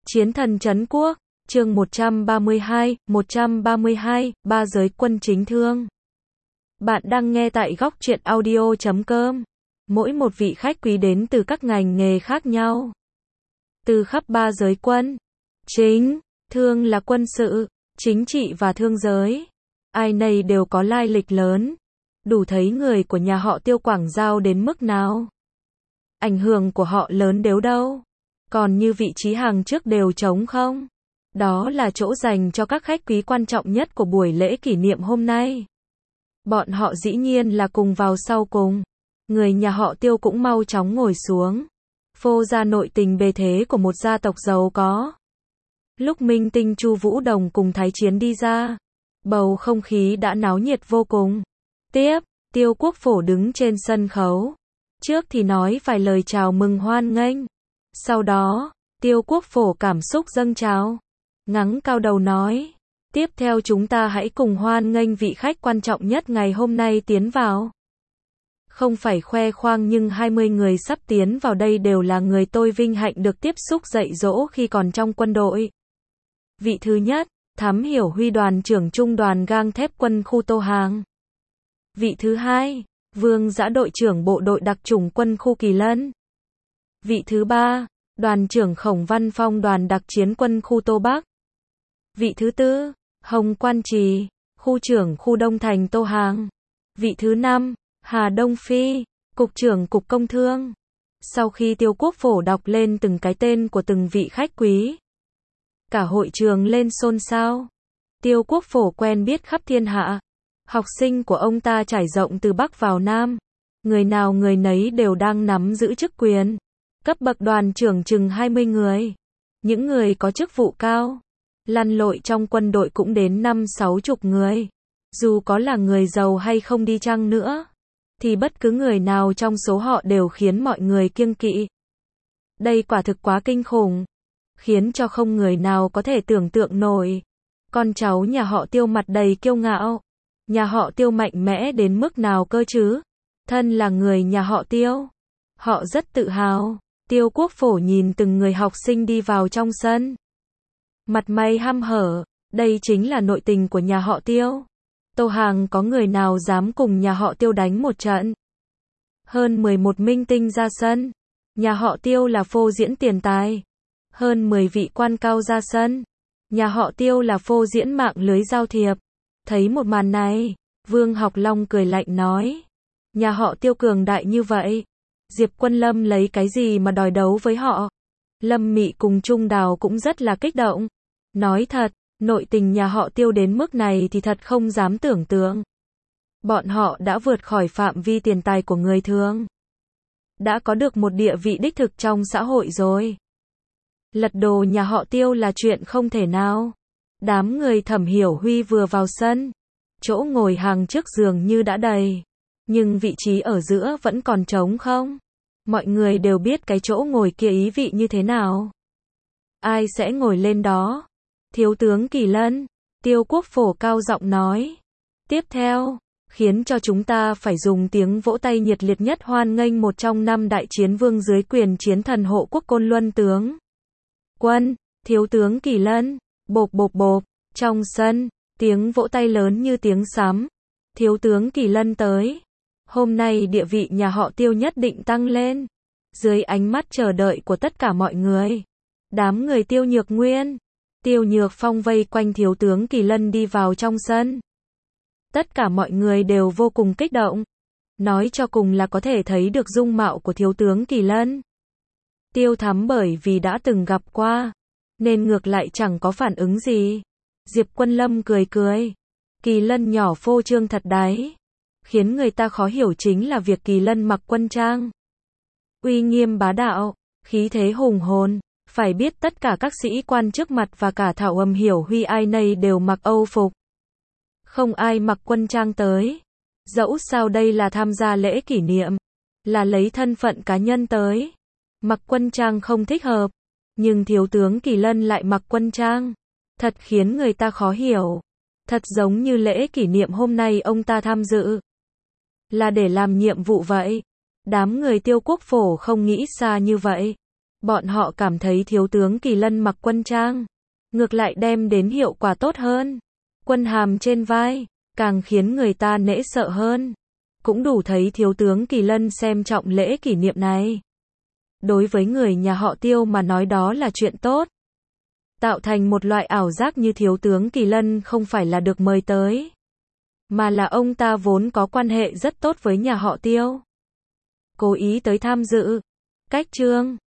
Chiến thần trấn quốc, chương 132, ba giới quân chính thương. Bạn đang nghe tại góc truyện audio.com. Mỗi một vị khách quý đến từ các ngành nghề khác nhau. Từ khắp ba giới quân, chính, thương là quân sự, chính trị và thương giới. Ai nấy đều có lai lịch lớn. Đủ thấy người của nhà họ Tiêu Quảng Giao đến mức nào. Ảnh hưởng của họ lớn đến đâu. Còn như vị trí hàng trước đều trống không? Đó là chỗ dành cho các khách quý quan trọng nhất của buổi lễ kỷ niệm hôm nay. Bọn họ dĩ nhiên là cùng vào sau cùng. Người nhà họ Tiêu cũng mau chóng ngồi xuống. Phô ra nội tình bề thế của một gia tộc giàu có. Lúc Minh Tinh Chu Vũ Đồng cùng Thái Chiến đi ra, bầu không khí đã náo nhiệt vô cùng. Tiếp, Tiêu Quốc Phổ đứng trên sân khấu. Trước thì nói vài lời chào mừng hoan nghênh. Sau đó, Tiêu Quốc Phổ cảm xúc dâng trào, ngẩng cao đầu nói, tiếp theo chúng ta hãy cùng hoan nghênh vị khách quan trọng nhất ngày hôm nay tiến vào. Không phải khoe khoang nhưng 20 người sắp tiến vào đây đều là người tôi vinh hạnh được tiếp xúc dạy dỗ khi còn trong quân đội. Vị thứ nhất, Thám Hiểu Huy đoàn trưởng trung đoàn gang thép quân khu Tô Hàng. Vị thứ hai, Vương Dã đội trưởng bộ đội đặc chủng quân khu Kỳ Lân. Vị thứ ba, đoàn trưởng Khổng Văn Phong đoàn đặc chiến quân khu Tô Bắc. Vị thứ tư, Hồng Quan Trì, khu trưởng khu Đông Thành Tô Hàng. Vị thứ năm, Hà Đông Phi, cục trưởng cục công thương. Sau khi Tiêu Quốc Phổ đọc lên từng cái tên của từng vị khách quý, cả hội trường lên xôn xao. Tiêu Quốc Phổ quen biết khắp thiên hạ. Học sinh của ông ta trải rộng từ Bắc vào Nam. Người nào người nấy đều đang nắm giữ chức quyền. Cấp bậc đoàn trưởng chừng 20 người. Những người có chức vụ cao, lăn lội trong quân đội cũng đến 50-60 người. Dù có là người giàu hay không đi chăng nữa, thì bất cứ người nào trong số họ đều khiến mọi người kiêng kỵ. Đây quả thực quá kinh khủng, khiến cho không người nào có thể tưởng tượng nổi. Con cháu nhà họ Tiêu mặt đầy kiêu ngạo. Nhà họ Tiêu mạnh mẽ đến mức nào cơ chứ? Thân là người nhà họ Tiêu, họ rất tự hào. Tiêu Quốc Phổ nhìn từng người học sinh đi vào trong sân, mặt mày hăm hở. Đây chính là nội tình của nhà họ Tiêu. Tô Hàng có người nào dám cùng nhà họ Tiêu đánh một trận? Hơn 11 minh tinh ra sân. Nhà họ Tiêu là phô diễn tiền tài. Hơn 10 vị quan cao ra sân. Nhà họ Tiêu là phô diễn mạng lưới giao thiệp. Thấy một màn này, Vương Học Long cười lạnh nói, nhà họ Tiêu cường đại như vậy, Diệp Quân Lâm lấy cái gì mà đòi đấu với họ? Lâm Mị cùng Trung Đào cũng rất là kích động. Nói thật, nội tình nhà họ Tiêu đến mức này thì thật không dám tưởng tượng. Bọn họ đã vượt khỏi phạm vi tiền tài của người thường. Đã có được một địa vị đích thực trong xã hội rồi. Lật đổ nhà họ Tiêu là chuyện không thể nào. Đám người Thẩm Hiểu Huy vừa vào sân, chỗ ngồi hàng trước giường như đã đầy, nhưng vị trí ở giữa vẫn còn trống không. Mọi người đều biết cái chỗ ngồi kia ý vị như thế nào. Ai sẽ ngồi lên đó? Thiếu tướng Kỳ Lân. Tiêu Quốc Phổ cao giọng nói. Tiếp theo, khiến cho chúng ta phải dùng tiếng vỗ tay nhiệt liệt nhất hoan nghênh một trong 5 đại chiến vương dưới quyền chiến thần hộ quốc Côn Luân tướng quân, thiếu tướng Kỳ Lân. Bộp bộp bộp, trong sân, tiếng vỗ tay lớn như tiếng sấm. Thiếu tướng Kỳ Lân tới. Hôm nay địa vị nhà họ Tiêu nhất định tăng lên. Dưới ánh mắt chờ đợi của tất cả mọi người, đám người Tiêu Nhược Nguyên, Tiêu Nhược Phong vây quanh thiếu tướng Kỳ Lân đi vào trong sân. Tất cả mọi người đều vô cùng kích động. Nói cho cùng là có thể thấy được dung mạo của thiếu tướng Kỳ Lân. Tiêu Thắm bởi vì đã từng gặp qua, nên ngược lại chẳng có phản ứng gì. Diệp Quân Lâm cười cười. Kỳ Lân nhỏ phô trương thật đấy. Khiến người ta khó hiểu chính là việc Kỳ Lân mặc quân trang. Uy nghiêm bá đạo, khí thế hùng hồn. Phải biết tất cả các sĩ quan trước mặt và cả Thảo Ầm Hiểu Huy ai nấy đều mặc Âu phục. Không ai mặc quân trang tới. Dẫu sao đây là tham gia lễ kỷ niệm, là lấy thân phận cá nhân tới. Mặc quân trang không thích hợp. Nhưng thiếu tướng Kỳ Lân lại mặc quân trang. Thật khiến người ta khó hiểu. Thật giống như lễ kỷ niệm hôm nay ông ta tham dự là để làm nhiệm vụ vậy. Đám người Tiêu Quốc Phổ không nghĩ xa như vậy. Bọn họ cảm thấy thiếu tướng Kỳ Lân mặc quân trang, ngược lại đem đến hiệu quả tốt hơn. Quân hàm trên vai, càng khiến người ta nể sợ hơn. Cũng đủ thấy thiếu tướng Kỳ Lân xem trọng lễ kỷ niệm này. Đối với người nhà họ Tiêu mà nói đó là chuyện tốt. Tạo thành một loại ảo giác như thiếu tướng Kỳ Lân không phải là được mời tới, mà là ông ta vốn có quan hệ rất tốt với nhà họ Tiêu. Cố ý tới tham dự. Cách chương